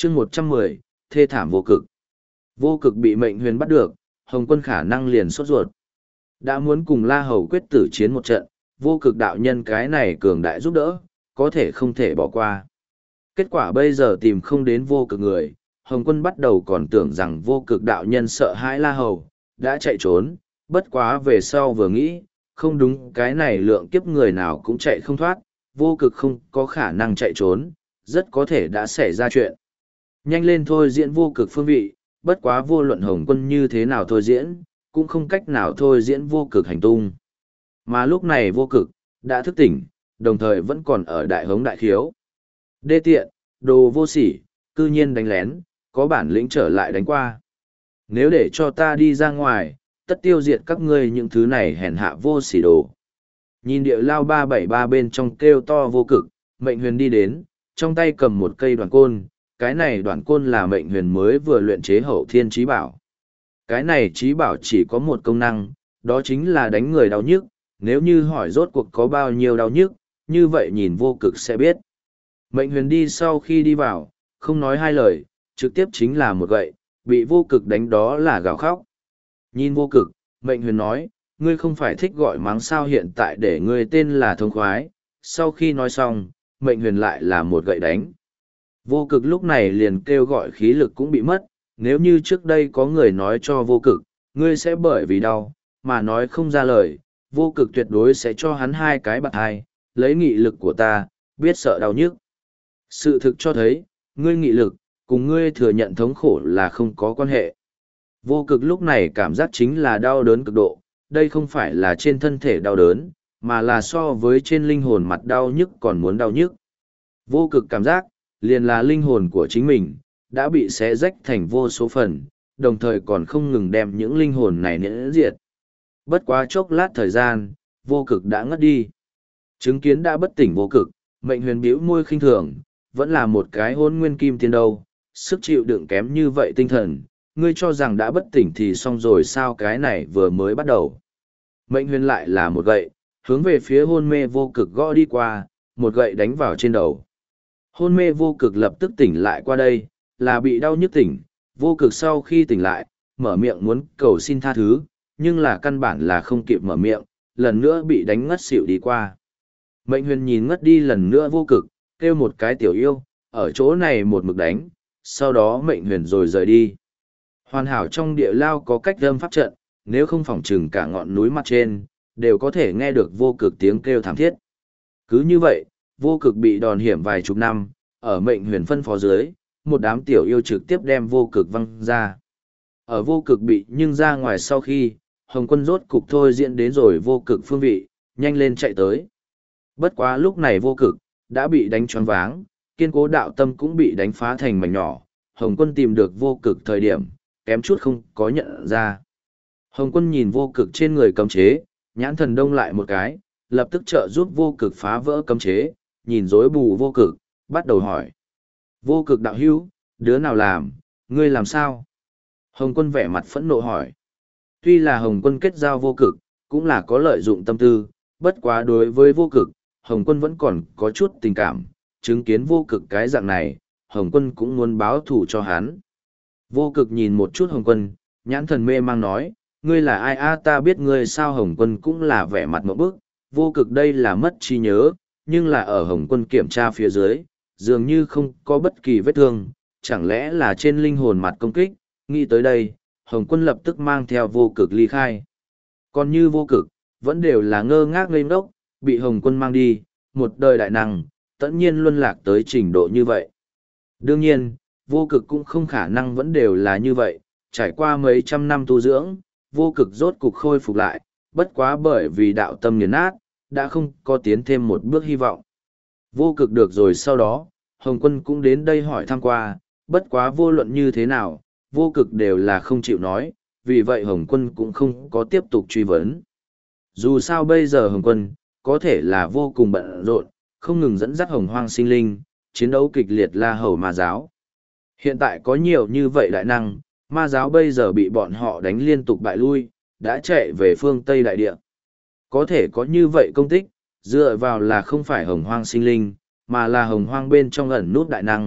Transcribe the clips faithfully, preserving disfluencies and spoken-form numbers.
chương một trăm mười, thê thảm vô cực. Vô cực bị mệnh huyền bắt được, Hồng Quân khả năng liền sốt ruột. Đã muốn cùng La Hầu quyết tử chiến một trận, vô cực đạo nhân cái này cường đại giúp đỡ, có thể không thể bỏ qua. Kết quả bây giờ tìm không đến vô cực người, Hồng Quân bắt đầu còn tưởng rằng vô cực đạo nhân sợ hãi La Hầu, đã chạy trốn, bất quá về sau vừa nghĩ, không đúng, cái này lượng kiếp người nào cũng chạy không thoát, vô cực không có khả năng chạy trốn, rất có thể đã xảy ra chuyện. Nhanh lên thôi diễn vô cực phương vị, bất quá vô luận Hồng Quân như thế nào thôi diễn, cũng không cách nào thôi diễn vô cực hành tung. Mà lúc này vô cực, đã thức tỉnh, đồng thời vẫn còn ở đại hống đại khiếu. Đê tiện, đồ vô sỉ, cư nhiên đánh lén, có bản lĩnh trở lại đánh qua. Nếu để cho ta đi ra ngoài, tất tiêu diệt các ngươi những thứ này hèn hạ vô sỉ đồ. Nhìn địa lao ba bảy ba bên trong kêu to vô cực, mệnh huyền đi đến, trong tay cầm một cây đoàn côn, cái này đoàn côn là mệnh huyền mới vừa luyện chế hậu thiên trí bảo. Cái này trí bảo chỉ có một công năng, đó chính là đánh người đau nhức, nếu như hỏi rốt cuộc có bao nhiêu đau nhức, như vậy nhìn vô cực sẽ biết. Mệnh huyền đi sau khi đi vào, không nói hai lời, trực tiếp chính là một gậy, bị vô cực đánh đó là gào khóc. Nhìn vô cực, mệnh huyền nói, ngươi không phải thích gọi mắng sao, hiện tại để ngươi tên là thông khoái. Sau khi nói xong, mệnh huyền lại là một gậy đánh. Vô cực lúc này liền kêu gọi khí lực cũng bị mất, nếu như trước đây có người nói cho vô cực, ngươi sẽ bởi vì đau, mà nói không ra lời, vô cực tuyệt đối sẽ cho hắn hai cái bạt hai, lấy nghị lực của ta, biết sợ đau nhức. Sự thực cho thấy, ngươi nghị lực, cùng ngươi thừa nhận thống khổ là không có quan hệ. Vô cực lúc này cảm giác chính là đau đớn cực độ, đây không phải là trên thân thể đau đớn, mà là so với trên linh hồn mặt đau nhức còn muốn đau nhức. Vô cực cảm giác, liền là linh hồn của chính mình, đã bị xé rách thành vô số phần, đồng thời còn không ngừng đem những linh hồn này nễn diệt. Bất quá chốc lát thời gian, vô cực đã ngất đi. Chứng kiến đã bất tỉnh vô cực, mệnh huyền bĩu môi khinh thường, vẫn là một cái hôn nguyên kim tiên đâu, sức chịu đựng kém như vậy tinh thần, ngươi cho rằng đã bất tỉnh thì xong rồi sao, cái này vừa mới bắt đầu. Mệnh huyền lại là một gậy, hướng về phía hôn mê vô cực gõ đi qua, một gậy đánh vào trên đầu. Hôn mê vô cực lập tức tỉnh lại qua đây, là bị đau nhức tỉnh, vô cực sau khi tỉnh lại, mở miệng muốn cầu xin tha thứ, nhưng là căn bản là không kịp mở miệng, lần nữa bị đánh ngất xỉu đi qua. Mệnh huyền nhìn ngất đi lần nữa vô cực, kêu một cái tiểu yêu, ở chỗ này một mực đánh, sau đó mệnh huyền rồi rời đi. Hoàn hảo trong địa lao có cách âm pháp trận, nếu không phỏng chừng cả ngọn núi mặt trên, đều có thể nghe được vô cực tiếng kêu thảm thiết. Cứ như vậy, vô cực bị đòn hiểm vài chục năm, ở mệnh huyền phân phó dưới, một đám tiểu yêu trực tiếp đem vô cực văng ra. Ở vô cực bị nhưng ra ngoài sau khi, Hồng Quân rốt cục thôi diễn đến rồi vô cực phương vị, nhanh lên chạy tới. Bất quá lúc này vô cực, đã bị đánh choáng váng, kiên cố đạo tâm cũng bị đánh phá thành mảnh nhỏ. Hồng Quân tìm được vô cực thời điểm, kém chút không có nhận ra. Hồng Quân nhìn vô cực trên người cấm chế, nhãn thần đông lại một cái, lập tức trợ giúp vô cực phá vỡ cấm chế, nhìn rối bù vô cực, bắt đầu hỏi. Vô cực đạo hữu, đứa nào làm, ngươi làm sao? Hồng Quân vẻ mặt phẫn nộ hỏi. Tuy là Hồng Quân kết giao vô cực, cũng là có lợi dụng tâm tư, bất quá đối với vô cực, Hồng Quân vẫn còn có chút tình cảm, chứng kiến vô cực cái dạng này, Hồng Quân cũng muốn báo thù cho hắn. Vô cực nhìn một chút Hồng Quân, nhãn thần mê mang nói, ngươi là ai a, ta biết ngươi sao. Hồng Quân cũng là vẻ mặt ngộp bức, vô cực đây là mất trí nhớ, nhưng là ở Hồng Quân kiểm tra phía dưới, dường như không có bất kỳ vết thương, chẳng lẽ là trên linh hồn mặt công kích. Nghĩ tới đây, Hồng Quân lập tức mang theo vô cực ly khai. Còn như vô cực, vẫn đều là ngơ ngác ngây ngốc, bị Hồng Quân mang đi, một đời đại năng, tất nhiên luân lạc tới trình độ như vậy. Đương nhiên, vô cực cũng không khả năng vẫn đều là như vậy, trải qua mấy trăm năm tu dưỡng, vô cực rốt cục khôi phục lại, bất quá bởi vì đạo tâm nghiền nát, đã không có tiến thêm một bước hy vọng. Vô cực được rồi sau đó, Hồng Quân cũng đến đây hỏi thăm qua, bất quá vô luận như thế nào, vô cực đều là không chịu nói, vì vậy Hồng Quân cũng không có tiếp tục truy vấn. Dù sao bây giờ Hồng Quân, có thể là vô cùng bận rộn, không ngừng dẫn dắt hồng hoang sinh linh, chiến đấu kịch liệt La Hầu ma giáo. Hiện tại có nhiều như vậy đại năng, ma giáo bây giờ bị bọn họ đánh liên tục bại lui, đã chạy về phương Tây đại địa. Có thể có như vậy công tích, dựa vào là không phải hồng hoang sinh linh, mà là hồng hoang bên trong ẩn nút đại năng,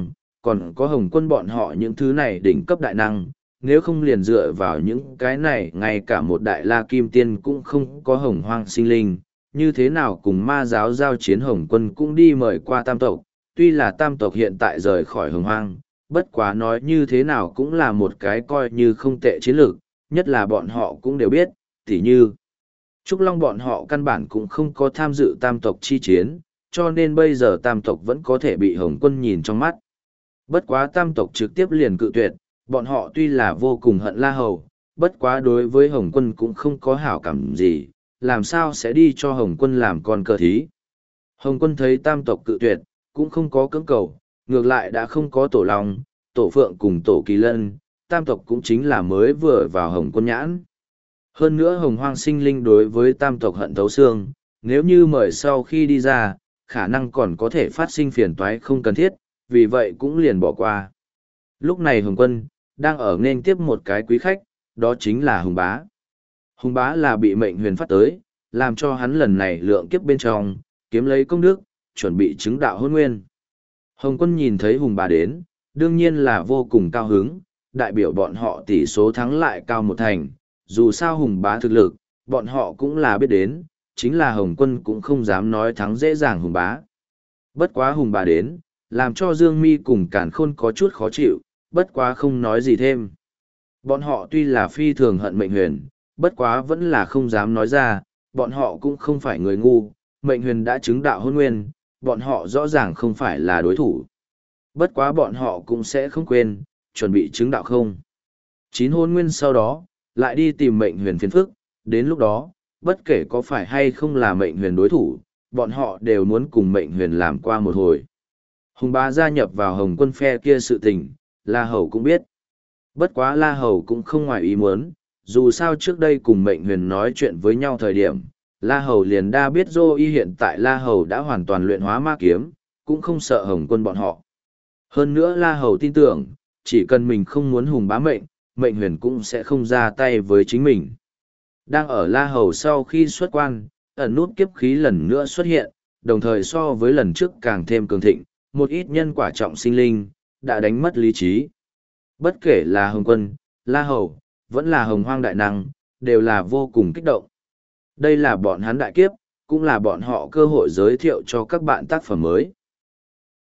còn có Hồng Quân bọn họ những thứ này đỉnh cấp đại năng, nếu không liền dựa vào những cái này ngay cả một đại la kim tiên cũng không có hồng hoang sinh linh, như thế nào cùng ma giáo giao chiến Hồng Quân cũng đi mời qua tam tộc, tuy là tam tộc hiện tại rời khỏi hồng hoang, bất quá nói như thế nào cũng là một cái coi như không tệ chiến lược, nhất là bọn họ cũng đều biết, tỉ như Trúc Long bọn họ căn bản cũng không có tham dự tam tộc chi chiến, cho nên bây giờ tam tộc vẫn có thể bị Hồng Quân nhìn trong mắt. Bất quá tam tộc trực tiếp liền cự tuyệt, bọn họ tuy là vô cùng hận La Hầu, bất quá đối với Hồng Quân cũng không có hảo cảm gì, làm sao sẽ đi cho Hồng Quân làm con cờ thí. Hồng Quân thấy tam tộc cự tuyệt, cũng không có cưỡng cầu, ngược lại đã không có tổ long, tổ phượng cùng tổ kỳ lân, tam tộc cũng chính là mới vừa vào Hồng Quân nhãn. Hơn nữa Hồng Hoang sinh linh đối với tam tộc hận thấu xương, nếu như mời sau khi đi ra, khả năng còn có thể phát sinh phiền toái không cần thiết, vì vậy cũng liền bỏ qua. Lúc này Hồng Quân, đang ở nên tiếp một cái quý khách, đó chính là Hùng Bá. Hùng Bá là bị mệnh huyền phát tới, làm cho hắn lần này lượng kiếp bên trong, kiếm lấy công đức, chuẩn bị chứng đạo hôn nguyên. Hồng Quân nhìn thấy Hùng Bá đến, đương nhiên là vô cùng cao hứng, đại biểu bọn họ tỷ số thắng lại cao một thành, dù sao Hùng Bá thực lực, bọn họ cũng là biết đến, chính là Hồng Quân cũng không dám nói thắng dễ dàng Hùng Bá. Bất quá Hùng Bá đến, làm cho Dương Mi cùng Càn Khôn có chút khó chịu, bất quá không nói gì thêm. Bọn họ tuy là phi thường hận mệnh huyền, bất quá vẫn là không dám nói ra, bọn họ cũng không phải người ngu, mệnh huyền đã chứng đạo hôn nguyên, bọn họ rõ ràng không phải là đối thủ. Bất quá bọn họ cũng sẽ không quên, chuẩn bị chứng đạo không. Chín hôn nguyên sau đó, lại đi tìm mệnh huyền phiền phức, đến lúc đó, bất kể có phải hay không là mệnh huyền đối thủ, bọn họ đều muốn cùng mệnh huyền làm qua một hồi. Hùng Bá gia nhập vào Hồng Quân phe kia sự tình, La Hầu cũng biết. Bất quá La Hầu cũng không ngoài ý muốn, dù sao trước đây cùng mệnh huyền nói chuyện với nhau thời điểm, La Hầu liền đa biết Dô Y hiện tại La Hầu đã hoàn toàn luyện hóa ma kiếm, cũng không sợ Hồng Quân bọn họ. Hơn nữa La Hầu tin tưởng, chỉ cần mình không muốn Hùng Bá mệnh, mệnh huyền cũng sẽ không ra tay với chính mình. Đang ở La Hầu sau khi xuất quan, ẩn nút kiếp khí lần nữa xuất hiện, đồng thời so với lần trước càng thêm cường thịnh, một ít nhân quả trọng sinh linh, đã đánh mất lý trí. Bất kể là Hồng Quân, La Hầu, vẫn là Hồng Hoang đại năng, đều là vô cùng kích động. Đây là bọn hắn đại kiếp, cũng là bọn họ cơ hội giới thiệu cho các bạn tác phẩm mới.